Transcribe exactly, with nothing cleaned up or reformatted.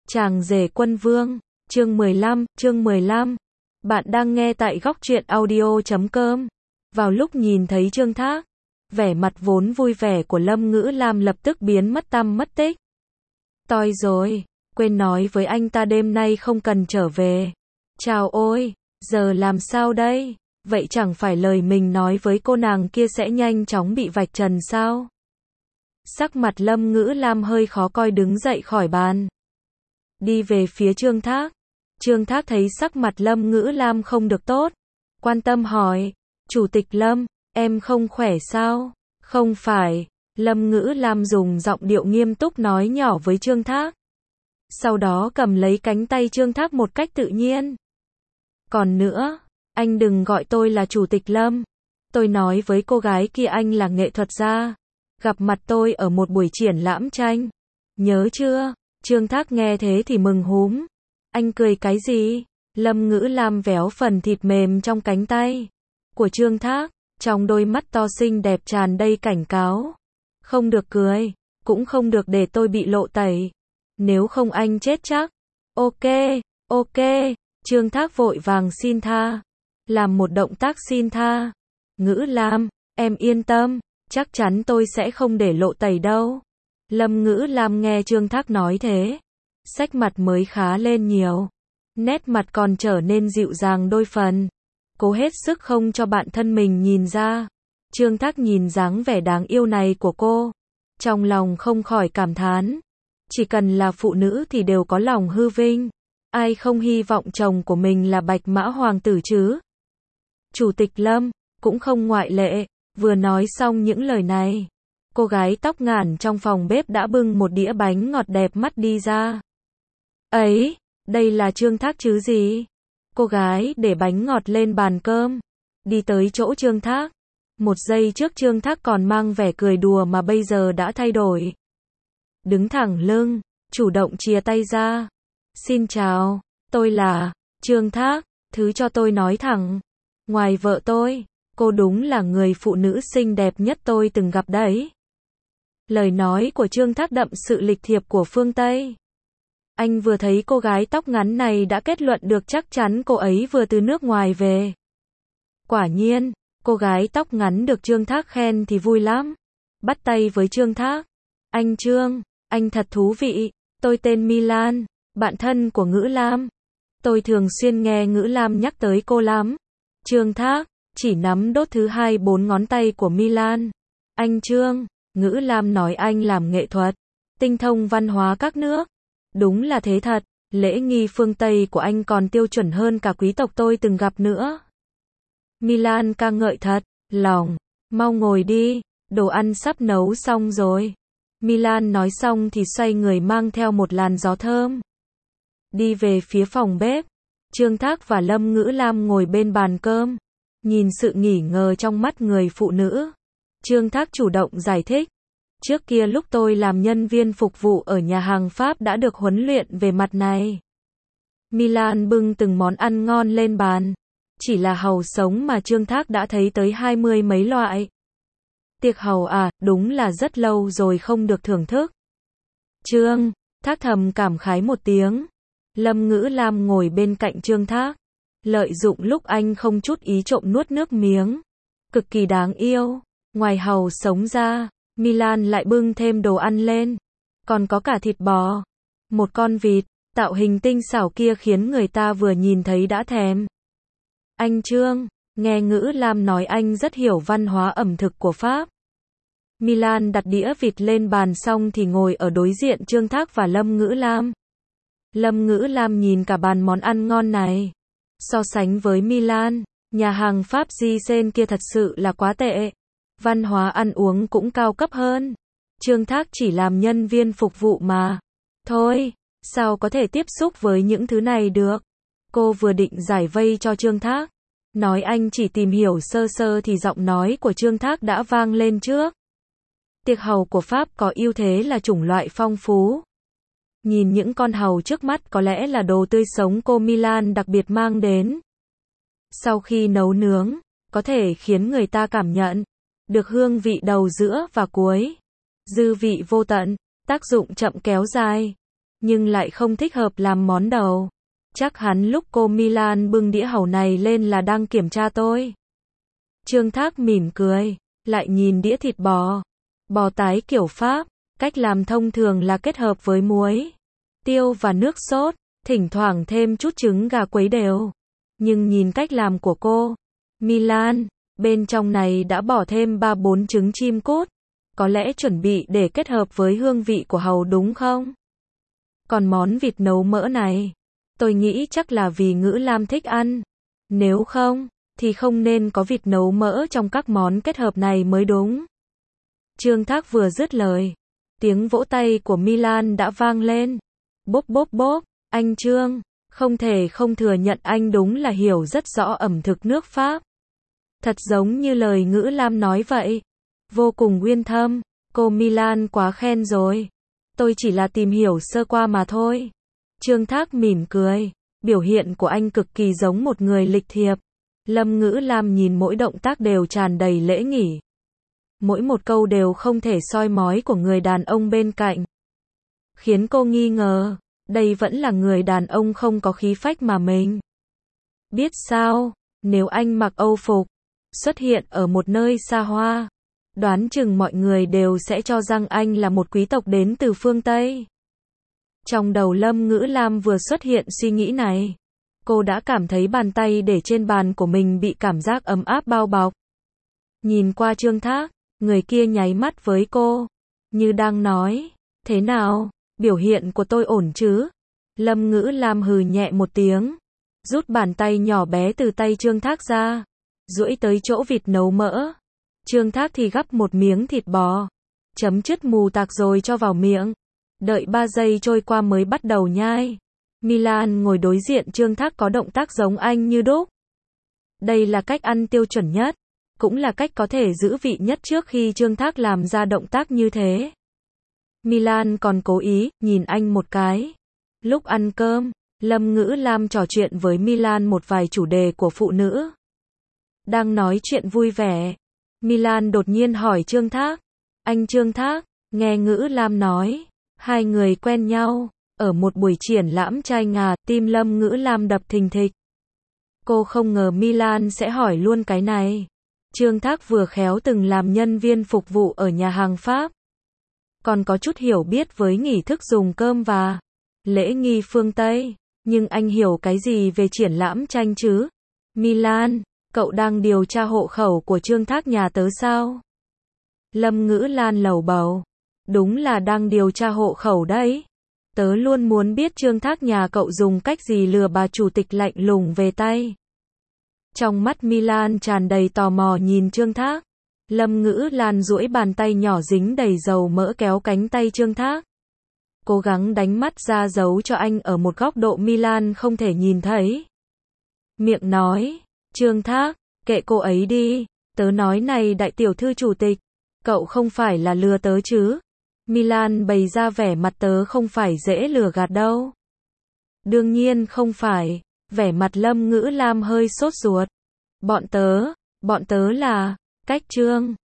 Chàng rể quân vương, chương mười lăm, chương mười lăm. Bạn đang nghe tại góc truyện audio chấm com. Vào lúc nhìn thấy Trương Thác, vẻ mặt vốn vui vẻ của Lâm Ngữ Lam lập tức biến mất tăm mất tích. Toi rồi, quên nói với anh ta đêm nay không cần trở về. Chào ôi, giờ làm sao đây? Vậy chẳng phải lời mình nói với cô nàng kia sẽ nhanh chóng bị vạch trần sao? Sắc mặt Lâm Ngữ Lam hơi khó coi đứng dậy khỏi bàn. Đi về phía Trương Thác. Trương Thác thấy sắc mặt Lâm Ngữ Lam không được tốt. Quan tâm hỏi, Chủ tịch Lâm, em không khỏe sao? Không phải, Lâm Ngữ Lam dùng giọng điệu nghiêm túc nói nhỏ với Trương Thác. Sau đó cầm lấy cánh tay Trương Thác một cách tự nhiên. Còn nữa, anh đừng gọi tôi là Chủ tịch Lâm. Tôi nói với cô gái kia anh là nghệ thuật gia. Gặp mặt tôi ở một buổi triển lãm tranh. Nhớ chưa? Trương Thác nghe thế thì mừng húm. Anh cười cái gì? Lâm Ngữ Lam véo phần thịt mềm trong cánh tay của Trương Thác, trong đôi mắt to xinh đẹp tràn đầy cảnh cáo. Không được cười, cũng không được để tôi bị lộ tẩy. Nếu không anh chết chắc. Ok, ok. Trương Thác vội vàng xin tha. Làm một động tác xin tha. Ngữ Lam, em yên tâm, chắc chắn tôi sẽ không để lộ tẩy đâu. Lâm Ngữ Lam nghe Trương Thác nói thế, sắc mặt mới khá lên nhiều. Nét mặt còn trở nên dịu dàng đôi phần. Cố hết sức không cho bạn thân mình nhìn ra. Trương Thác nhìn dáng vẻ đáng yêu này của cô, trong lòng không khỏi cảm thán. Chỉ cần là phụ nữ thì đều có lòng hư vinh. Ai không hy vọng chồng của mình là bạch mã hoàng tử chứ? Chủ tịch Lâm, cũng không ngoại lệ. Vừa nói xong những lời này, cô gái tóc ngàn trong phòng bếp đã bưng một đĩa bánh ngọt đẹp mắt đi ra. Ấy, đây là Trương Thác chứ gì? Cô gái để bánh ngọt lên bàn cơm, đi tới chỗ Trương Thác. Một giây trước Trương Thác còn mang vẻ cười đùa mà bây giờ đã thay đổi. Đứng thẳng lưng, chủ động chìa tay ra. Xin chào, tôi là Trương Thác, thứ cho tôi nói thẳng. Ngoài vợ tôi, cô đúng là người phụ nữ xinh đẹp nhất tôi từng gặp đấy. Lời nói của Trương Thác đậm sự lịch thiệp của phương Tây. Anh vừa thấy cô gái tóc ngắn này đã kết luận được chắc chắn cô ấy vừa từ nước ngoài về. Quả nhiên, cô gái tóc ngắn được Trương Thác khen thì vui lắm. Bắt tay với Trương Thác. Anh Trương, anh thật thú vị. Tôi tên Milan, bạn thân của Ngữ Lam. Tôi thường xuyên nghe Ngữ Lam nhắc tới cô lắm. Trương Thác chỉ nắm đốt thứ hai bốn ngón tay của Milan. Anh Trương, Ngữ Lam nói anh làm nghệ thuật, tinh thông văn hóa các nước. Đúng là thế thật, lễ nghi phương Tây của anh còn tiêu chuẩn hơn cả quý tộc tôi từng gặp nữa. Milan ca ngợi thật, lòng, mau ngồi đi, đồ ăn sắp nấu xong rồi. Milan nói xong thì xoay người mang theo một làn gió thơm. Đi về phía phòng bếp, Trương Thác và Lâm Ngữ Lam ngồi bên bàn cơm. Nhìn sự nghỉ ngờ trong mắt người phụ nữ, Trương Thác chủ động giải thích. Trước kia lúc tôi làm nhân viên phục vụ ở nhà hàng Pháp đã được huấn luyện về mặt này. Milan bưng từng món ăn ngon lên bàn. Chỉ là hàu sống mà Trương Thác đã thấy tới hai mươi mấy loại. Tiệc hàu à, đúng là rất lâu rồi không được thưởng thức. Trương Thác thầm cảm khái một tiếng. Lâm Ngữ Lam ngồi bên cạnh Trương Thác, lợi dụng lúc anh không chút ý trộm nuốt nước miếng. Cực kỳ đáng yêu. Ngoài hàu sống ra, Milan lại bưng thêm đồ ăn lên. Còn có cả thịt bò. Một con vịt, tạo hình tinh xảo kia khiến người ta vừa nhìn thấy đã thèm. Anh Trương, nghe Ngữ Lam nói anh rất hiểu văn hóa ẩm thực của Pháp. Milan đặt đĩa vịt lên bàn xong thì ngồi ở đối diện Trương Thác và Lâm Ngữ Lam. Lâm Ngữ Lam nhìn cả bàn món ăn ngon này. So sánh với Milan, nhà hàng Pháp Gizen kia thật sự là quá tệ. Văn hóa ăn uống cũng cao cấp hơn. Trương Thác chỉ làm nhân viên phục vụ mà. Thôi, sao có thể tiếp xúc với những thứ này được? Cô vừa định giải vây cho Trương Thác, nói anh chỉ tìm hiểu sơ sơ thì giọng nói của Trương Thác đã vang lên trước. Tiệc hàu của Pháp có ưu thế là chủng loại phong phú. Nhìn những con hàu trước mắt có lẽ là đồ tươi sống cô Milan đặc biệt mang đến. Sau khi nấu nướng, có thể khiến người ta cảm nhận được hương vị đầu giữa và cuối. Dư vị vô tận, tác dụng chậm kéo dài. nhưng lại không thích hợp làm món đầu. Chắc hắn lúc cô Milan bưng đĩa hàu này lên là đang kiểm tra tôi. Trương Thác mỉm cười, lại nhìn đĩa thịt bò. Bò tái kiểu Pháp, cách làm thông thường là kết hợp với muối, tiêu và nước sốt, thỉnh thoảng thêm chút trứng gà quấy đều. Nhưng nhìn cách làm của cô Milan, bên trong này đã bỏ thêm ba bốn trứng chim cút. Có lẽ chuẩn bị để kết hợp với hương vị của hàu đúng không? Còn món vịt nấu mỡ này, tôi nghĩ chắc là vì Ngữ Lam thích ăn. Nếu không, thì không nên có vịt nấu mỡ trong các món kết hợp này mới đúng. Trương Thác vừa dứt lời, tiếng vỗ tay của Milan đã vang lên. Bốp bốp bốp, anh Trương, không thể không thừa nhận anh đúng là hiểu rất rõ ẩm thực nước Pháp. Thật giống như lời Ngữ Lam nói vậy. Vô cùng uyên thâm, cô Milan quá khen rồi. Tôi chỉ là tìm hiểu sơ qua mà thôi. Trương Thác mỉm cười, biểu hiện của anh cực kỳ giống một người lịch thiệp. Lâm Ngữ Lam nhìn mỗi động tác đều tràn đầy lễ nghỉ. Mỗi một câu đều không thể soi mói của người đàn ông bên cạnh. Khiến cô nghi ngờ, đây vẫn là người đàn ông không có khí phách mà mình. Biết sao, nếu anh mặc Âu phục, xuất hiện ở một nơi xa hoa, đoán chừng mọi người đều sẽ cho rằng anh là một quý tộc đến từ phương Tây. Trong đầu Lâm Ngữ Lam vừa xuất hiện suy nghĩ này, cô đã cảm thấy bàn tay để trên bàn của mình bị cảm giác ấm áp bao bọc. Nhìn qua Trương Thác, người kia nháy mắt với cô, như đang nói, thế nào, biểu hiện của tôi ổn chứ? Lâm Ngữ Lam hừ nhẹ một tiếng, rút bàn tay nhỏ bé từ tay Trương Thác ra, duỗi tới chỗ vịt nấu mỡ. Trương Thác thì gắp một miếng thịt bò, chấm chứt mù tạc rồi cho vào miệng. Đợi ba giây trôi qua mới bắt đầu nhai. Milan ngồi đối diện Trương Thác có động tác giống anh như đúc. Đây là cách ăn tiêu chuẩn nhất, cũng là cách có thể giữ vị nhất trước khi Trương Thác làm ra động tác như thế. Milan còn cố ý nhìn anh một cái. Lúc ăn cơm, Lâm Ngữ Lam trò chuyện với Milan một vài chủ đề của phụ nữ. Đang nói chuyện vui vẻ, Milan đột nhiên hỏi Trương Thác, anh Trương Thác, nghe Ngữ Lam nói, hai người quen nhau, ở một buổi triển lãm trai ngà, tim Lâm Ngữ Lam đập thình thịch. Cô không ngờ Milan sẽ hỏi luôn cái này. Trương Thác vừa khéo từng làm nhân viên phục vụ ở nhà hàng Pháp, còn có chút hiểu biết với nghi thức dùng cơm và lễ nghi phương Tây, nhưng anh hiểu cái gì về triển lãm tranh chứ? Milan, cậu đang điều tra hộ khẩu của Trương Thác nhà tớ sao? Lâm Ngữ Lan lầu bầu, đúng là đang điều tra hộ khẩu đấy. Tớ luôn muốn biết Trương Thác nhà cậu dùng cách gì lừa bà chủ tịch lạnh lùng về tay. Trong mắt Milan tràn đầy tò mò nhìn Trương Thác. Lâm Ngữ Lan duỗi bàn tay nhỏ dính đầy dầu mỡ kéo cánh tay Trương Thác, cố gắng đánh mắt ra giấu cho anh ở một góc độ Milan không thể nhìn thấy. Miệng nói, Trương Thác, kệ cô ấy đi, tớ nói này đại tiểu thư chủ tịch, cậu không phải là lừa tớ chứ? Milan bày ra vẻ mặt tớ không phải dễ lừa gạt đâu. Đương nhiên không phải, vẻ mặt Lâm Ngữ Lam hơi sốt ruột. Bọn tớ, bọn tớ là, cách Trương